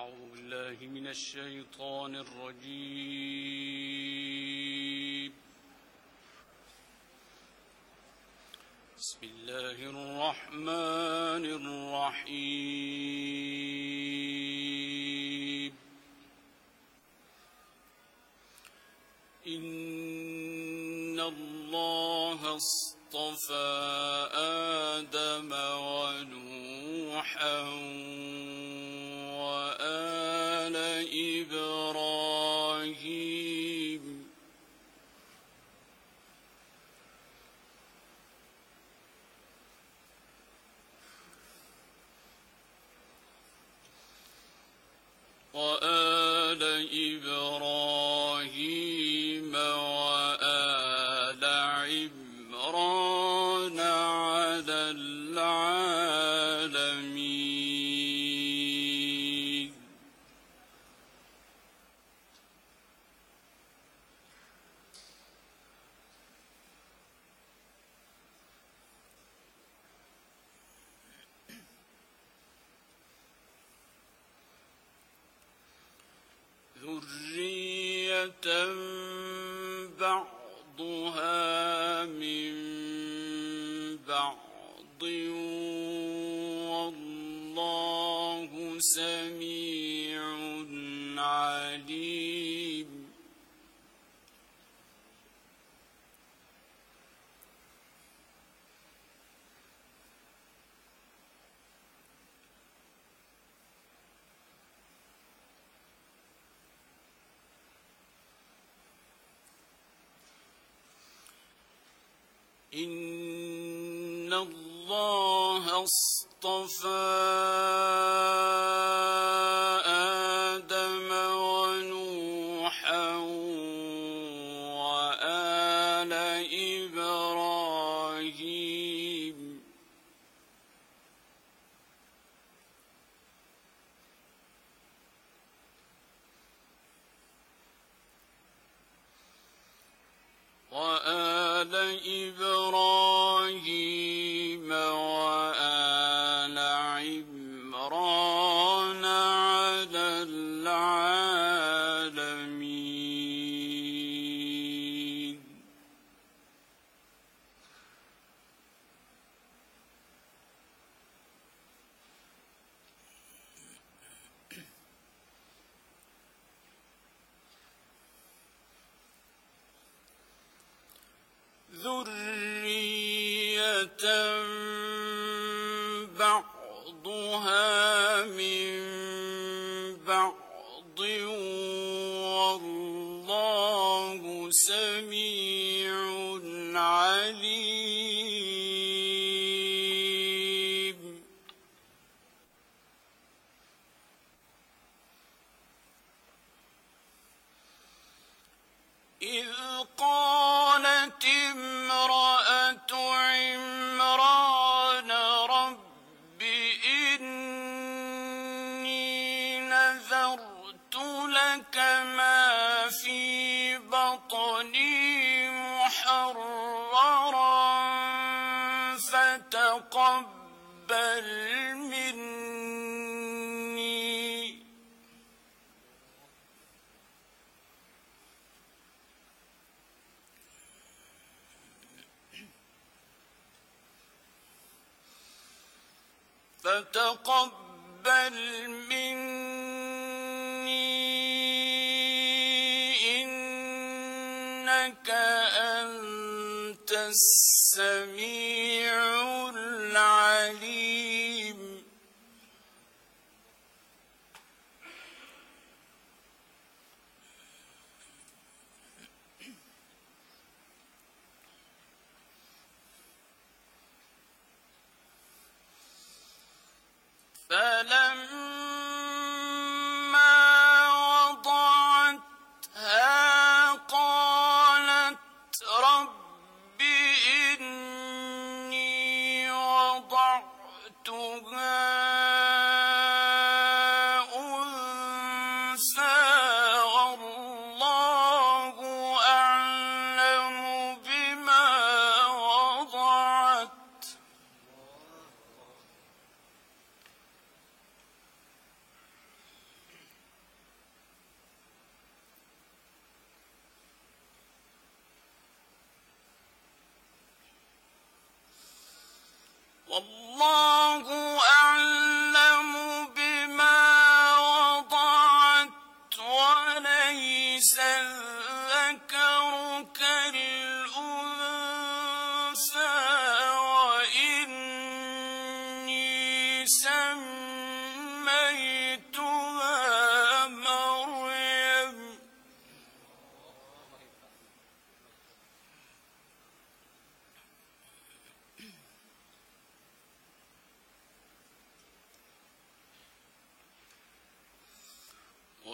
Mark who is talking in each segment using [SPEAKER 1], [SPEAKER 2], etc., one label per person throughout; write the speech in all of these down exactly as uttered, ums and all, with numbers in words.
[SPEAKER 1] أعوذ بالله من الشيطان الرجيم. بسم الله الرحمن الرحيم. إن الله اصطفى آدم ونوحا وآل إبراهيم وآل إبراهيم وآل عمران على العالمين. ذرية بعضها من بعض والله سميع عليم. إن الله اصطفى آدم ونوحا وآل إبراهيم وآل إبراهيم وآل عمران على العالمين. ذرية بعضها من بعض والله سميع عليم. إذ قالت امرأة عمران رب إني نذرت لك ما في بطني محررا فتقبل مني فتقبل مني إنك أنت السميع العليم. فلما وضعتها قالت رب إني وضعتها أنثى والله أعلم بما وضعت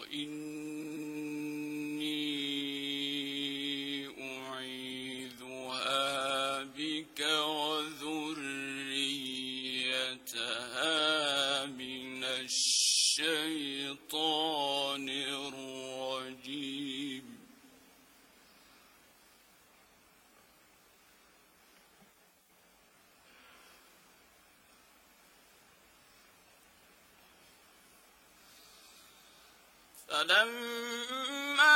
[SPEAKER 1] وإني أعيذها بك وذريتها من الشيطان الرجيم. فلما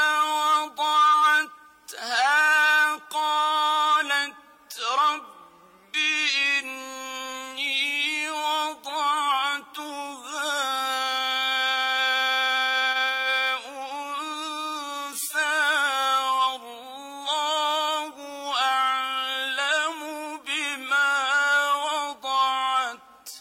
[SPEAKER 1] وضعتها قالت رب إني وضعتها أنثى والله أعلم بما وضعت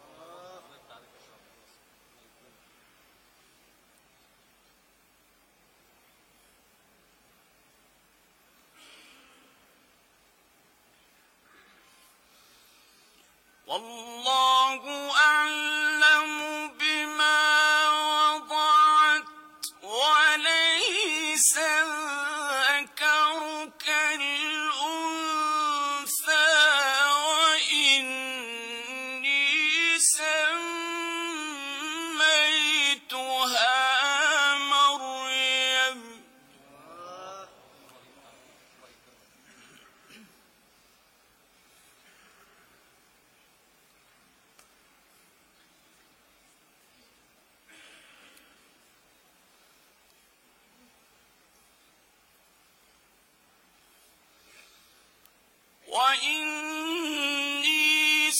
[SPEAKER 1] والله أعلم بما وضعت وليس الذكر كالأنثى وإني سميتها مريم وإني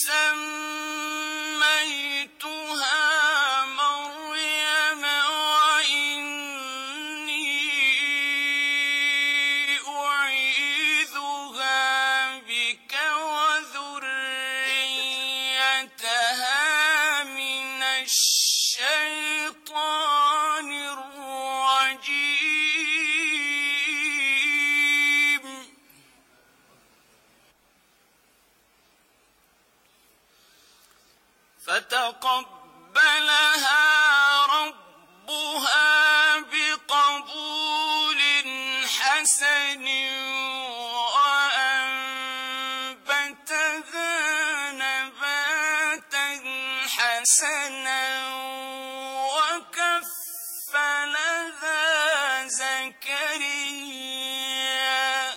[SPEAKER 1] سميتها مريم وإني أعيذها بك وذريتها من الشيطان الرجيم. فتقبلها ربها بقبول حسن وأنبتها نباتا حسنا وكفلها زكريا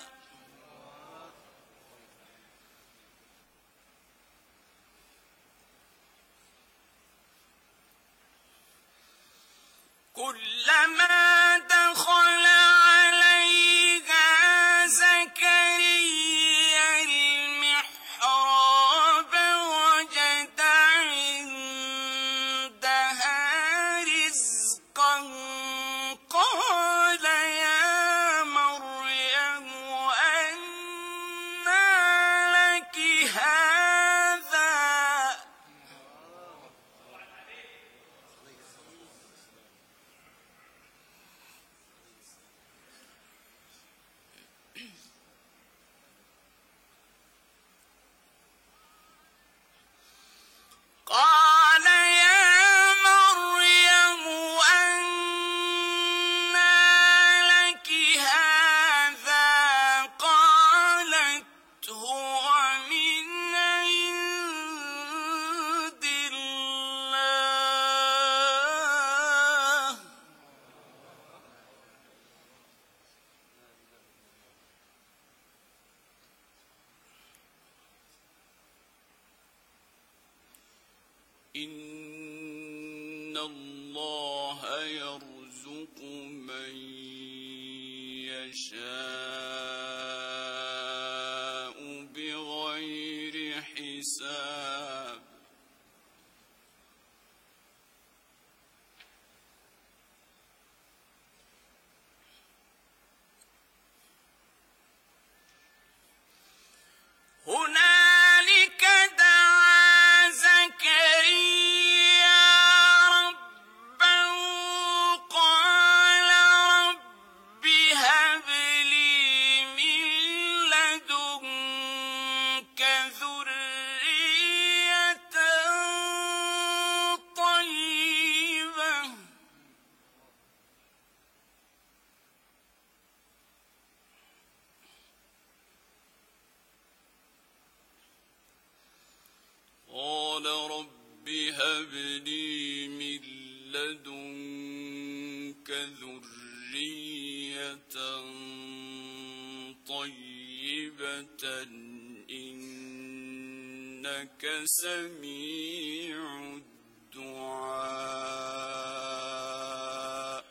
[SPEAKER 1] كلما دخل عليها زكريا المحراب وجد عندها رزقا قال يا مريم أنى لك هذا قال يا مريم أنى لك هذا قالت هو من عند الله إن الله يرزق من يشاء بغير حساب. هنالك دعا زكريا ربه قال رب هب لي لدنك ذرية طيبة إنك سميع الدعاء.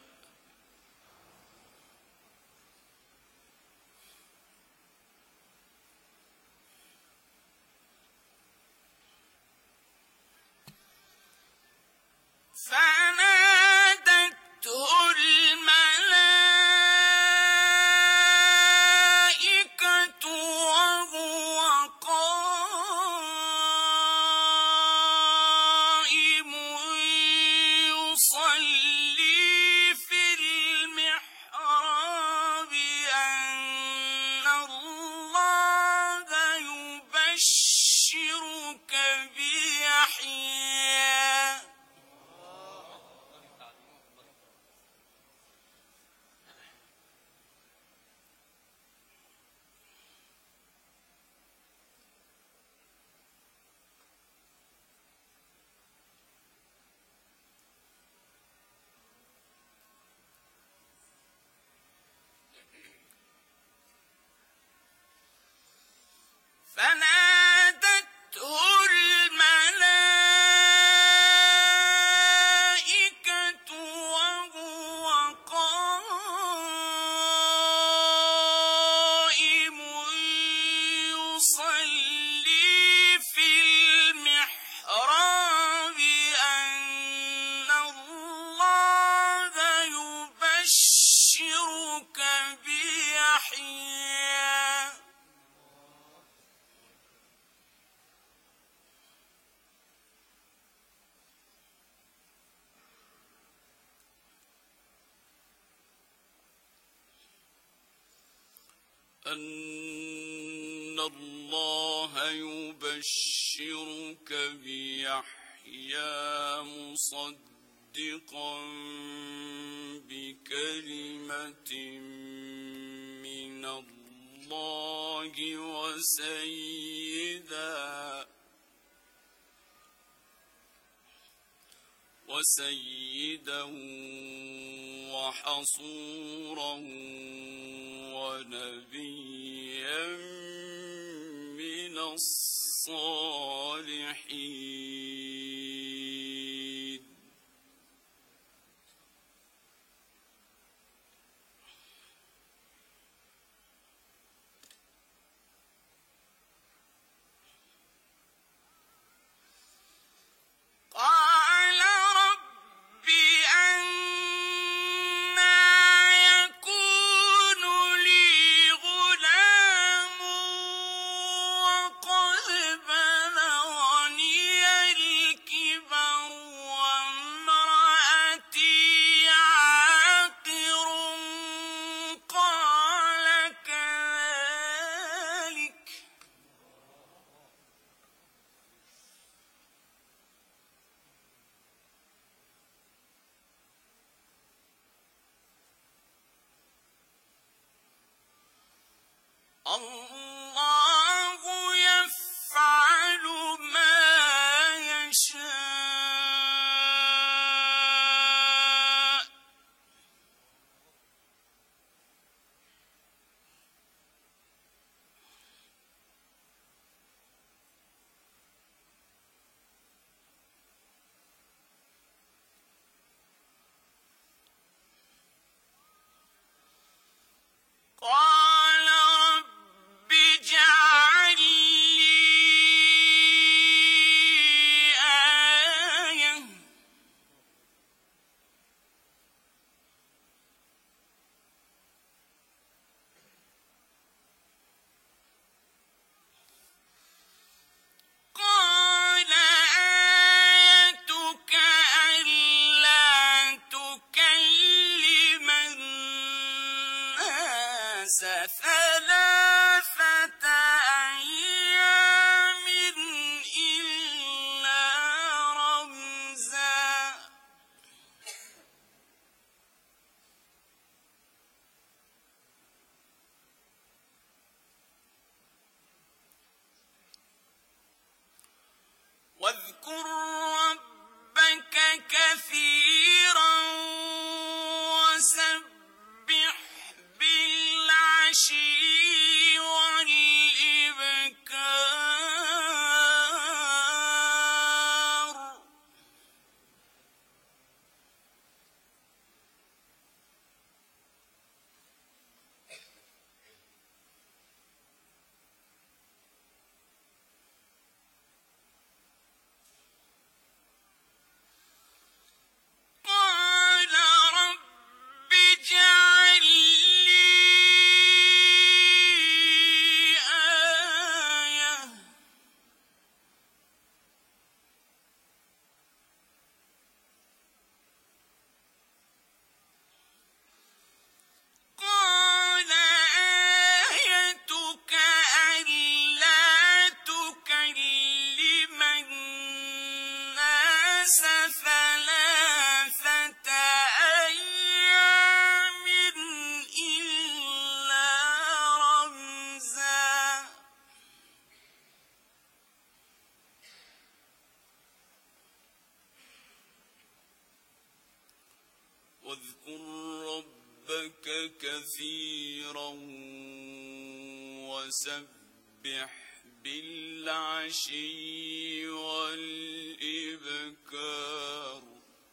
[SPEAKER 1] فنادته الملائكة وهو قائم يصلي في المحراب أن الله يبشرك بيحيى فنادته الملائكة وهو قائم يصلي في المحراب أن الله يبشرك بيحيى أن الله يبشرك بيحيى مصدقا بكلمة من الله وسيدا وسيدا وحصورا ونبيا من الصالحين. قال رب أنى يكون لي غلام وقد بلغني الكبر وامرأتي عاقر. قال كذلك الله يفعل ما يشاء. قال رب اجعل لي آية قال آيتك ألا تكلم الناس ثلاثة أيام إلا رمزا. واذكر ربك كثيرا واذكر ربك كثيرا وسبح بالعشي والإبكار.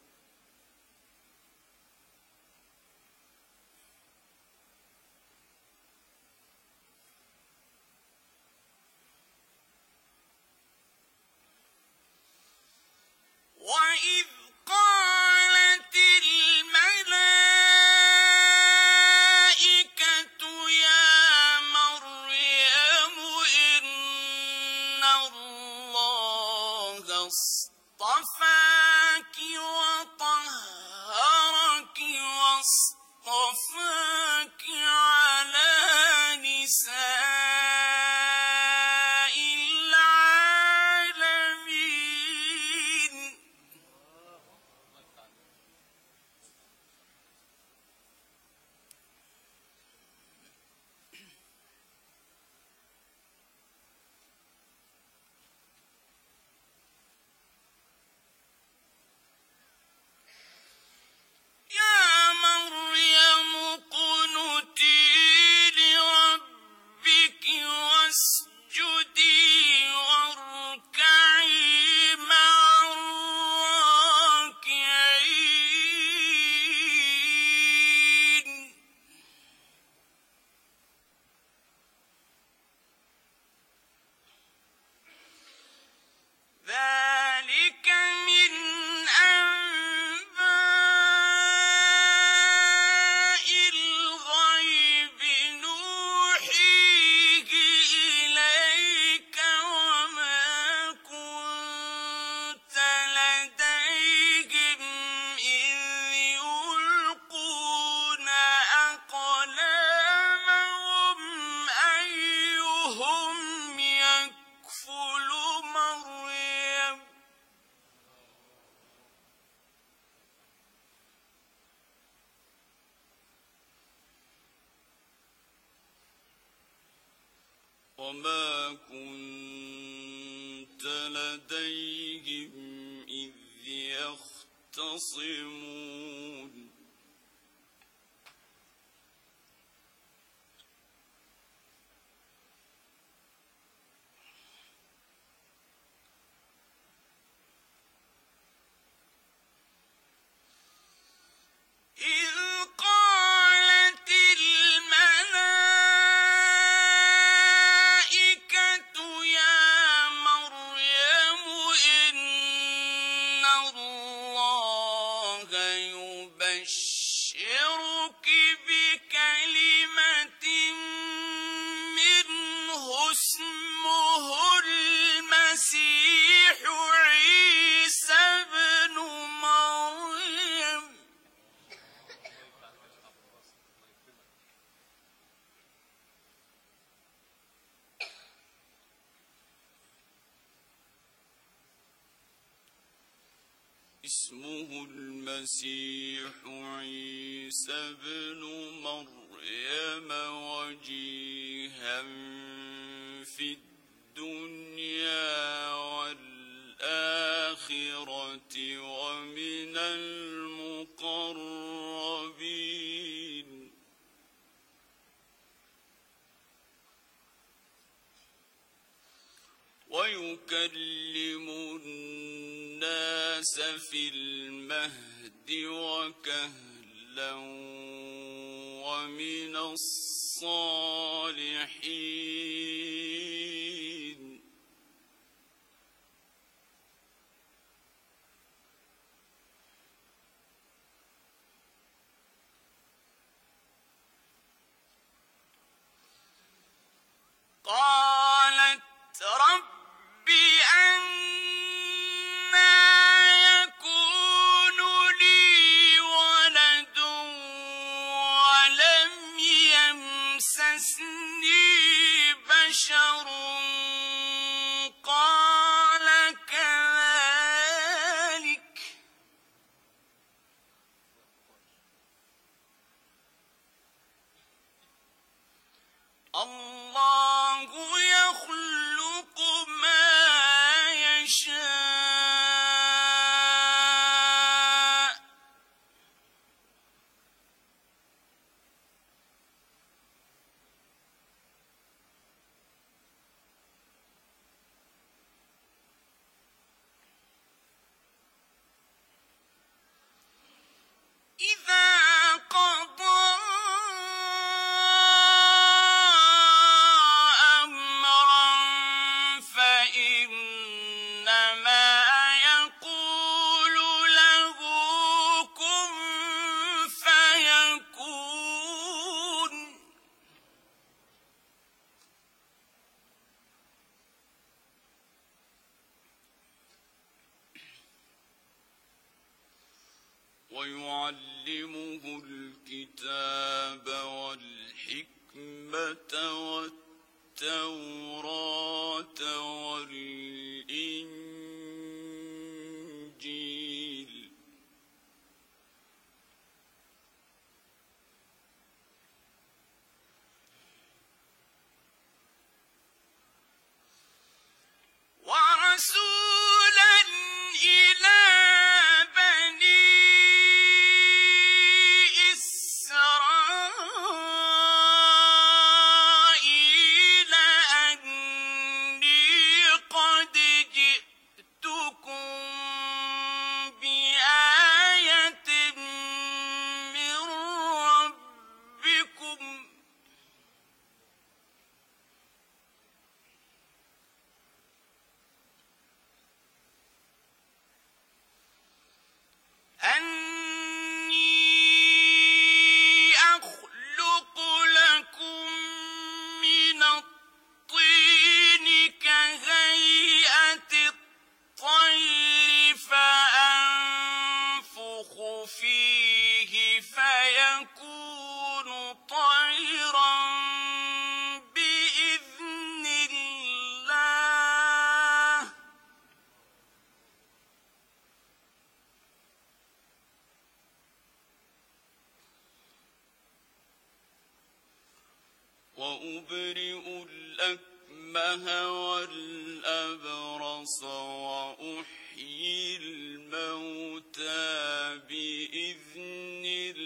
[SPEAKER 1] وإذ قالت الملائكة يا مريم إن الله اصطفاك وطهرك واصطفاك على نساء العالمين. يا مريم اقنتي لربك واسجدي واركعي مع الراكعين. ذلك من أنباء الغيب نوحيه إليك وما كنت لديهم إذ يلقون أقلامهم أيهم يكفل مريم. وما كنت لديهم إذ يختصمون. إذ قالت الملائكة يا مريم إن الله يبشرك بكلمة منه اسمه المسيح عيسى ابن مريم. اسمه المسيح عيسى ابن مريم وجيها في الدنيا والآخرة ومن المقربين. ويكلم الناس في المهد وكهلا ومن الصالحين. قالت رب أنى يكون لي ولد ولم يمسسني بشر قال كذلك الله يخلق ما يشاء ويعلمه الكتاب والحكمة والتوراة والإنجيل ورسولا إلى بني إسرائيل أني قد جئتكم بآية من ربكم أني أخلق لكم من الطين كهيئة الطير فأنفخ فيه فيكون طيرا بإذن الله وأبرئ الأكمه والأبرص وأحيي الموتى بإذن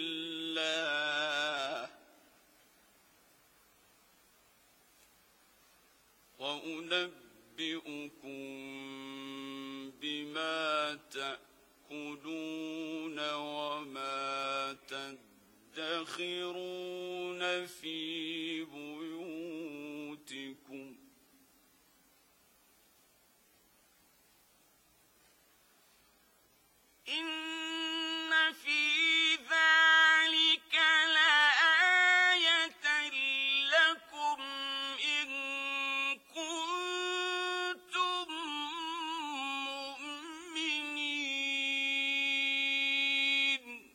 [SPEAKER 1] الله وأنبئكم بما تأكلون وما تدخرون في بيوتكم إن في ذلك لآية لكم إن كنتم مؤمنين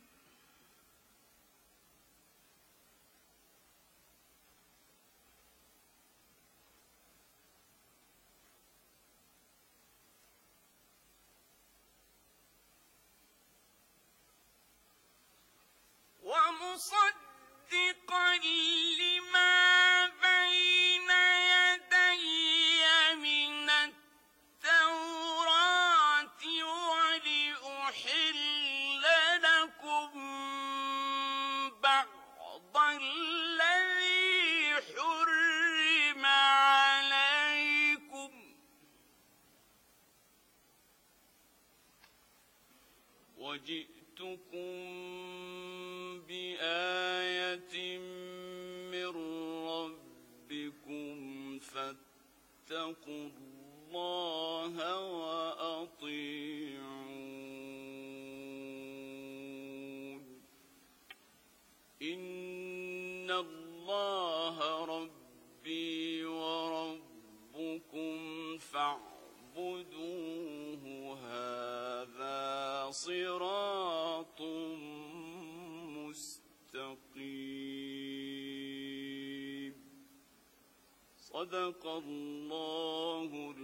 [SPEAKER 1] ومصدقا لما بين يدي من التوراة ولأحل لكم بعض الذي حرم عليكم وجئتكم بآية من ربكم فاتقوا الله وأطيعون إن الله ربي وربكم فاعبدوه هذا صراط مستقيم صدق الله